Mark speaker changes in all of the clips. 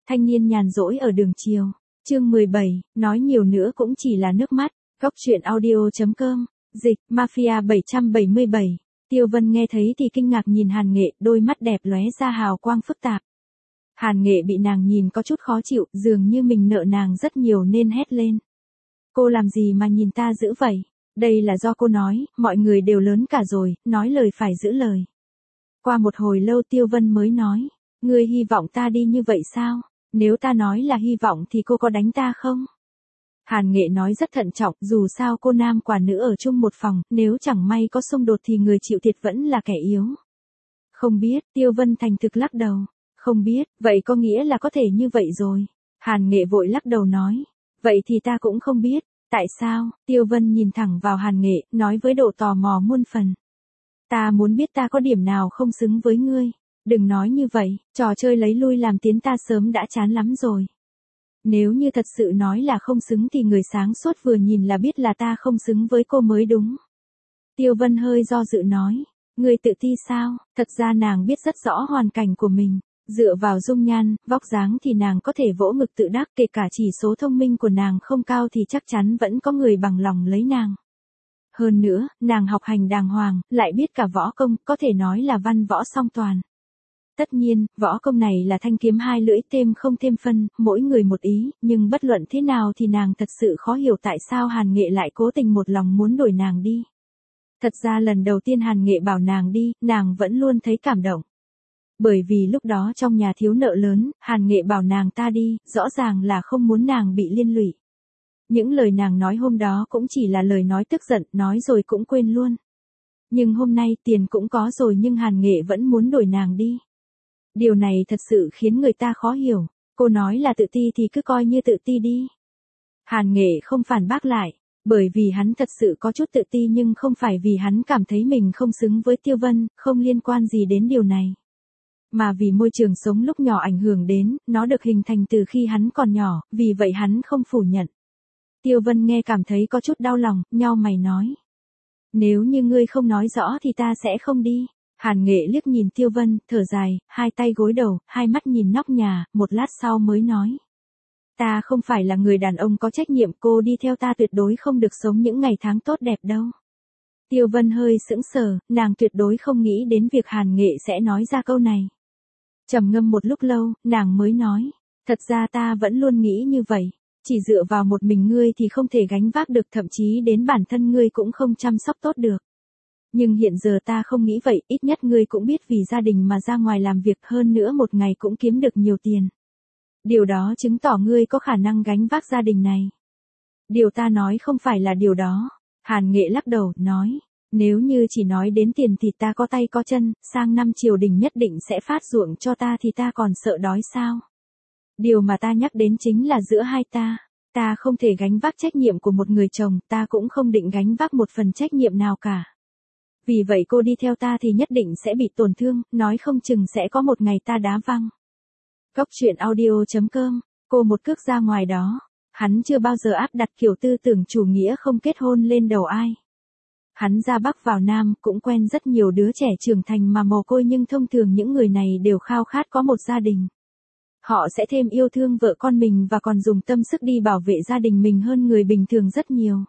Speaker 1: Thanh niên nhàn rỗi ở đường chiều. Chương 17, nói nhiều nữa cũng chỉ là nước mắt. Góc truyện audio.com. Dịch, Mafia 777. Tiêu Vân nghe thấy thì kinh ngạc nhìn Hàn Nghệ, đôi mắt đẹp lóe ra hào quang phức tạp. Hàn Nghệ bị nàng nhìn có chút khó chịu, dường như mình nợ nàng rất nhiều nên hét lên. Cô làm gì mà nhìn ta dữ vậy? Đây là do cô nói, mọi người đều lớn cả rồi, nói lời phải giữ lời. Qua một hồi lâu Tiêu Vân mới nói, ngươi hy vọng ta đi như vậy sao? Nếu ta nói là hy vọng thì cô có đánh ta không? Hàn Nghệ nói rất thận trọng, dù sao cô nam quả nữ ở chung một phòng, nếu chẳng may có xung đột thì người chịu thiệt vẫn là kẻ yếu. Không biết, Tiêu Vân thành thực lắc đầu. Không biết, vậy có nghĩa là có thể như vậy rồi. Hàn Nghệ vội lắc đầu nói, vậy thì ta cũng không biết. Tại sao? Tiêu Vân nhìn thẳng vào Hàn Nghệ, nói với độ tò mò muôn phần. Ta muốn biết ta có điểm nào không xứng với ngươi. Đừng nói như vậy, trò chơi lấy lui làm tiến ta sớm đã chán lắm rồi. Nếu như thật sự nói là không xứng thì người sáng suốt vừa nhìn là biết là ta không xứng với cô mới đúng. Tiêu Vân hơi do dự nói, ngươi tự ti sao? Thật ra nàng biết rất rõ hoàn cảnh của mình. Dựa vào dung nhan, vóc dáng thì nàng có thể vỗ ngực tự đắc, kể cả chỉ số thông minh của nàng không cao thì chắc chắn vẫn có người bằng lòng lấy nàng. Hơn nữa, nàng học hành đàng hoàng, lại biết cả võ công, có thể nói là văn võ song toàn. Tất nhiên, võ công này là thanh kiếm hai lưỡi thêm không thêm phân, mỗi người một ý, nhưng bất luận thế nào thì nàng thật sự khó hiểu tại sao Hàn Nghệ lại cố tình một lòng muốn đuổi nàng đi. Thật ra lần đầu tiên Hàn Nghệ bảo nàng đi, nàng vẫn luôn thấy cảm động. Bởi vì lúc đó trong nhà thiếu nợ lớn, Hàn Nghệ bảo nàng ta đi, rõ ràng là không muốn nàng bị liên lụy. Những lời nàng nói hôm đó cũng chỉ là lời nói tức giận, nói rồi cũng quên luôn. Nhưng hôm nay tiền cũng có rồi nhưng Hàn Nghệ vẫn muốn đuổi nàng đi. Điều này thật sự khiến người ta khó hiểu. Cô nói là tự ti thì cứ coi như tự ti đi. Hàn Nghệ không phản bác lại, bởi vì hắn thật sự có chút tự ti nhưng không phải vì hắn cảm thấy mình không xứng với Tiêu Vân, không liên quan gì đến điều này. Mà vì môi trường sống lúc nhỏ ảnh hưởng đến, nó được hình thành từ khi hắn còn nhỏ, vì vậy hắn không phủ nhận. Tiêu Vân nghe cảm thấy có chút đau lòng, nhau mày nói. Nếu như ngươi không nói rõ thì ta sẽ không đi. Hàn Nghệ liếc nhìn Tiêu Vân, thở dài, hai tay gối đầu, hai mắt nhìn nóc nhà, một lát sau mới nói. Ta không phải là người đàn ông có trách nhiệm, cô đi theo ta tuyệt đối không được sống những ngày tháng tốt đẹp đâu. Tiêu Vân hơi sững sờ, nàng tuyệt đối không nghĩ đến việc Hàn Nghệ sẽ nói ra câu này. Trầm ngâm một lúc lâu, nàng mới nói, thật ra ta vẫn luôn nghĩ như vậy, chỉ dựa vào một mình ngươi thì không thể gánh vác được, thậm chí đến bản thân ngươi cũng không chăm sóc tốt được. Nhưng hiện giờ ta không nghĩ vậy, ít nhất ngươi cũng biết vì gia đình mà ra ngoài làm việc, hơn nữa một ngày cũng kiếm được nhiều tiền. Điều đó chứng tỏ ngươi có khả năng gánh vác gia đình này. Điều ta nói không phải là điều đó. Hàn Nghệ lắc đầu, nói. Nếu như chỉ nói đến tiền thì ta có tay có chân, sang năm triều đình nhất định sẽ phát ruộng cho ta thì ta còn sợ đói sao? Điều mà ta nhắc đến chính là giữa hai ta. Ta không thể gánh vác trách nhiệm của một người chồng, ta cũng không định gánh vác một phần trách nhiệm nào cả. Vì vậy cô đi theo ta thì nhất định sẽ bị tổn thương, nói không chừng sẽ có một ngày ta đá văng. Góc truyện audio.com, cô một cước ra ngoài đó. Hắn chưa bao giờ áp đặt kiểu tư tưởng chủ nghĩa không kết hôn lên đầu ai. Hắn ra Bắc vào Nam cũng quen rất nhiều đứa trẻ trưởng thành mà mồ côi nhưng thông thường những người này đều khao khát có một gia đình. Họ sẽ thêm yêu thương vợ con mình và còn dùng tâm sức đi bảo vệ gia đình mình hơn người bình thường rất nhiều.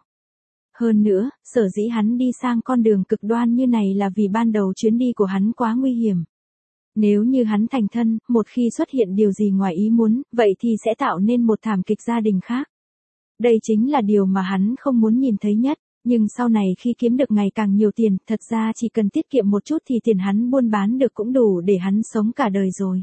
Speaker 1: Hơn nữa, sở dĩ hắn đi sang con đường cực đoan như này là vì ban đầu chuyến đi của hắn quá nguy hiểm. Nếu như hắn thành thân, một khi xuất hiện điều gì ngoài ý muốn, vậy thì sẽ tạo nên một thảm kịch gia đình khác. Đây chính là điều mà hắn không muốn nhìn thấy nhất. Nhưng sau này khi kiếm được ngày càng nhiều tiền, thật ra chỉ cần tiết kiệm một chút thì tiền hắn buôn bán được cũng đủ để hắn sống cả đời rồi.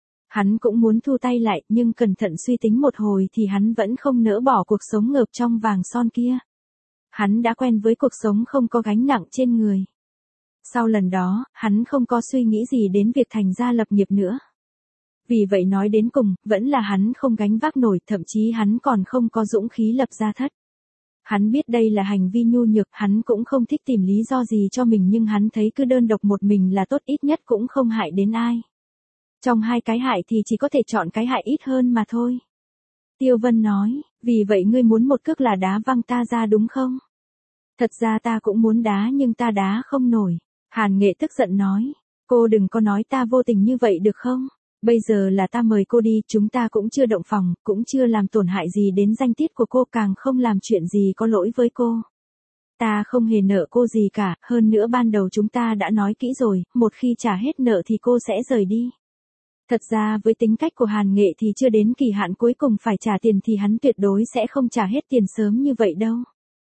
Speaker 1: Hắn cũng muốn thu tay lại, nhưng cẩn thận suy tính một hồi thì hắn vẫn không nỡ bỏ cuộc sống ngợp trong vàng son kia. Hắn đã quen với cuộc sống không có gánh nặng trên người. Sau lần đó, hắn không có suy nghĩ gì đến việc thành gia lập nghiệp nữa. Vì vậy nói đến cùng, vẫn là hắn không gánh vác nổi, thậm chí hắn còn không có dũng khí lập gia thất. Hắn biết đây là hành vi nhu nhược, hắn cũng không thích tìm lý do gì cho mình nhưng hắn thấy cứ đơn độc một mình là tốt, ít nhất cũng không hại đến ai. Trong hai cái hại thì chỉ có thể chọn cái hại ít hơn mà thôi. Tiêu Vân nói, vì vậy ngươi muốn một cước là đá văng ta ra đúng không? Thật ra ta cũng muốn đá nhưng ta đá không nổi. Hàn Nghệ tức giận nói, cô đừng có nói ta vô tình như vậy được không? Bây giờ là ta mời cô đi, chúng ta cũng chưa động phòng, cũng chưa làm tổn hại gì đến danh tiết của cô, càng không làm chuyện gì có lỗi với cô. Ta không hề nợ cô gì cả, hơn nữa ban đầu chúng ta đã nói kỹ rồi, một khi trả hết nợ thì cô sẽ rời đi. Thật ra với tính cách của Hàn Nghệ thì chưa đến kỳ hạn cuối cùng phải trả tiền thì hắn tuyệt đối sẽ không trả hết tiền sớm như vậy đâu.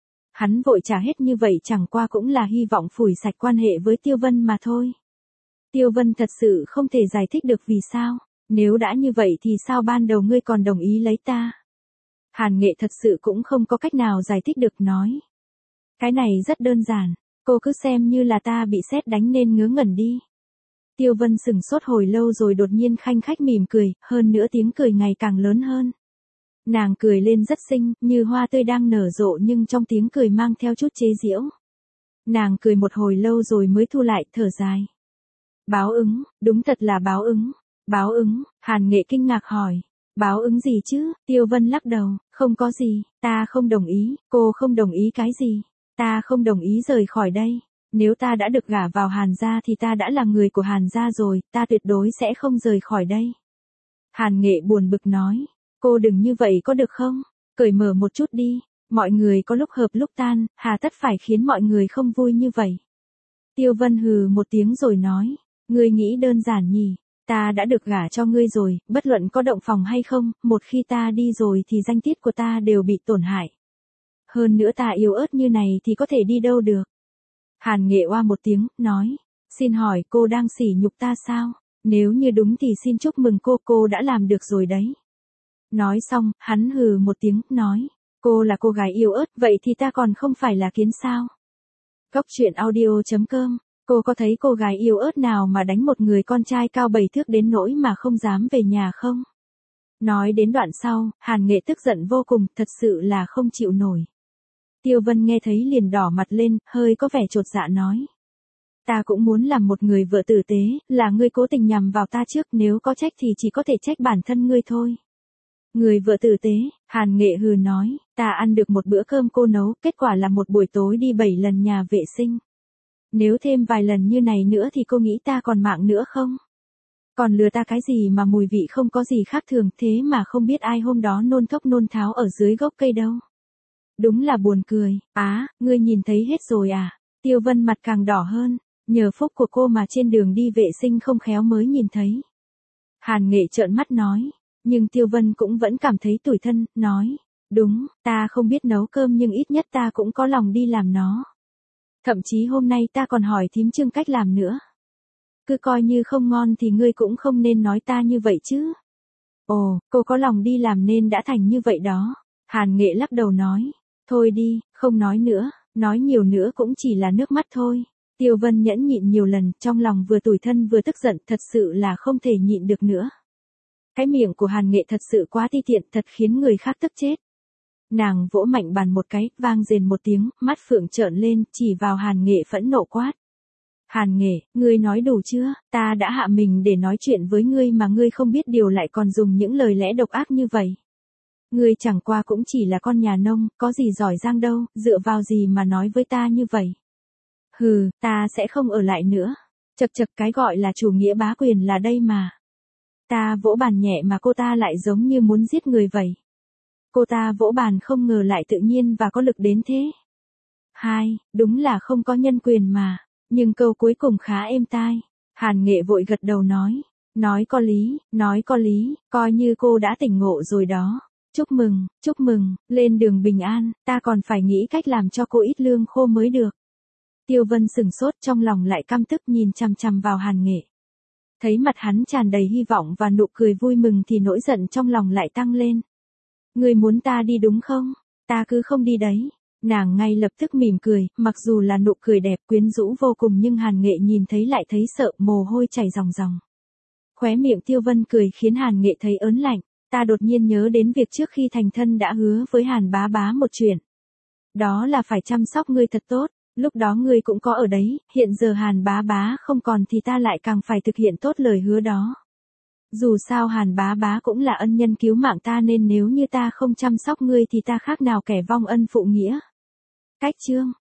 Speaker 1: Hắn vội trả hết như vậy chẳng qua cũng là hy vọng phủi sạch quan hệ với Tiêu Vân mà thôi. Tiêu Vân thật sự không thể giải thích được vì sao, nếu đã như vậy thì sao ban đầu ngươi còn đồng ý lấy ta. Hàn Nghệ thật sự cũng không có cách nào giải thích được, nói. Cái này rất đơn giản, cô cứ xem như là ta bị sét đánh nên ngớ ngẩn đi. Tiêu Vân sững sốt hồi lâu rồi đột nhiên khanh khách mỉm cười, hơn nữa tiếng cười ngày càng lớn hơn. Nàng cười lên rất xinh, như hoa tươi đang nở rộ nhưng trong tiếng cười mang theo chút chế giễu. Nàng cười một hồi lâu rồi mới thu lại, thở dài. Báo ứng, đúng thật là báo ứng. Báo ứng, Hàn Nghệ kinh ngạc hỏi. Báo ứng gì chứ? Tiêu Vân lắc đầu, không có gì, ta không đồng ý, cô không đồng ý cái gì? Ta không đồng ý rời khỏi đây. Nếu ta đã được gả vào Hàn gia thì ta đã là người của Hàn gia rồi, ta tuyệt đối sẽ không rời khỏi đây. Hàn Nghệ buồn bực nói, cô đừng như vậy có được không? Cởi mở một chút đi, mọi người có lúc hợp lúc tan, hà tất phải khiến mọi người không vui như vậy. Tiêu Vân hừ một tiếng rồi nói, ngươi nghĩ đơn giản nhỉ, ta đã được gả cho ngươi rồi, bất luận có động phòng hay không, một khi ta đi rồi thì danh tiết của ta đều bị tổn hại. Hơn nữa ta yếu ớt như này thì có thể đi đâu được. Hàn Nghệ oa một tiếng, nói, xin hỏi cô đang sỉ nhục ta sao? Nếu như đúng thì xin chúc mừng cô đã làm được rồi đấy. Nói xong, hắn hừ một tiếng, nói, cô là cô gái yếu ớt, vậy thì ta còn không phải là kiến sao? Góc truyện audio.com, cô có thấy cô gái yếu ớt nào mà đánh một người con trai cao 7 thước đến nỗi mà không dám về nhà không? Nói đến đoạn sau, Hàn Nghệ tức giận vô cùng, thật sự là không chịu nổi. Tiêu Vân nghe thấy liền đỏ mặt lên, hơi có vẻ chột dạ nói. Ta cũng muốn làm một người vợ tử tế, là ngươi cố tình nhằm vào ta trước, nếu có trách thì chỉ có thể trách bản thân ngươi thôi. Người vợ tử tế, Hàn Nghệ hừ nói, ta ăn được một bữa cơm cô nấu, kết quả là một buổi tối đi 7 lần nhà vệ sinh. Nếu thêm vài lần như này nữa thì cô nghĩ ta còn mạng nữa không? Còn lừa ta cái gì mà mùi vị không có gì khác thường, thế mà không biết ai hôm đó nôn thốc nôn tháo ở dưới gốc cây đâu. Đúng là buồn cười, ngươi nhìn thấy hết rồi à? Tiêu Vân mặt càng đỏ hơn, nhờ phúc của cô mà trên đường đi vệ sinh không khéo mới nhìn thấy. Hàn Nghệ trợn mắt nói, nhưng Tiêu Vân cũng vẫn cảm thấy tủi thân, nói, đúng, ta không biết nấu cơm nhưng ít nhất ta cũng có lòng đi làm nó. Thậm chí hôm nay ta còn hỏi thím Trương cách làm nữa. Cứ coi như không ngon thì ngươi cũng không nên nói ta như vậy chứ. Ồ, cô có lòng đi làm nên đã thành như vậy đó. Hàn Nghệ lắc đầu nói, thôi đi, không nói nữa, nói nhiều nữa cũng chỉ là nước mắt thôi. Tiêu Vân nhẫn nhịn nhiều lần, trong lòng vừa tủi thân vừa tức giận, thật sự là không thể nhịn được nữa. Cái miệng của Hàn Nghệ thật sự quá ti tiện, thật khiến người khác tức chết. Nàng vỗ mạnh bàn một cái, vang rền một tiếng, mắt phượng trợn lên, chỉ vào Hàn Nghệ phẫn nộ quát. Hàn Nghệ, ngươi nói đủ chưa? Ta đã hạ mình để nói chuyện với ngươi mà ngươi không biết điều lại còn dùng những lời lẽ độc ác như vậy. Ngươi chẳng qua cũng chỉ là con nhà nông, có gì giỏi giang đâu, dựa vào gì mà nói với ta như vậy. Hừ, ta sẽ không ở lại nữa. Chật chật, cái gọi là chủ nghĩa bá quyền là đây mà. Ta vỗ bàn nhẹ mà cô ta lại giống như muốn giết người vậy. Cô ta vỗ bàn không ngờ lại tự nhiên và có lực đến thế. Đúng là không có nhân quyền mà. Nhưng câu cuối cùng khá êm tai. Hàn Nghệ vội gật đầu nói. Nói có lý, coi như cô đã tỉnh ngộ rồi đó. Chúc mừng, lên đường bình an, ta còn phải nghĩ cách làm cho cô ít lương khô mới được. Tiêu Vân sững sốt, trong lòng lại căm tức nhìn chằm chằm vào Hàn Nghệ. Thấy mặt hắn tràn đầy hy vọng và nụ cười vui mừng thì nỗi giận trong lòng lại tăng lên. Ngươi muốn ta đi đúng không? Ta cứ không đi đấy. Nàng ngay lập tức mỉm cười, mặc dù là nụ cười đẹp quyến rũ vô cùng nhưng Hàn Nghệ nhìn thấy lại thấy sợ, mồ hôi chảy ròng ròng. Khóe miệng Tiêu Vân cười khiến Hàn Nghệ thấy ớn lạnh. Ta đột nhiên nhớ đến việc trước khi thành thân đã hứa với Hàn bá bá một chuyện. Đó là phải chăm sóc ngươi thật tốt, lúc đó ngươi cũng có ở đấy, hiện giờ Hàn bá bá không còn thì ta lại càng phải thực hiện tốt lời hứa đó. Dù sao Hàn bá bá cũng là ân nhân cứu mạng ta nên nếu như ta không chăm sóc ngươi thì ta khác nào kẻ vong ân phụ nghĩa. Cách chương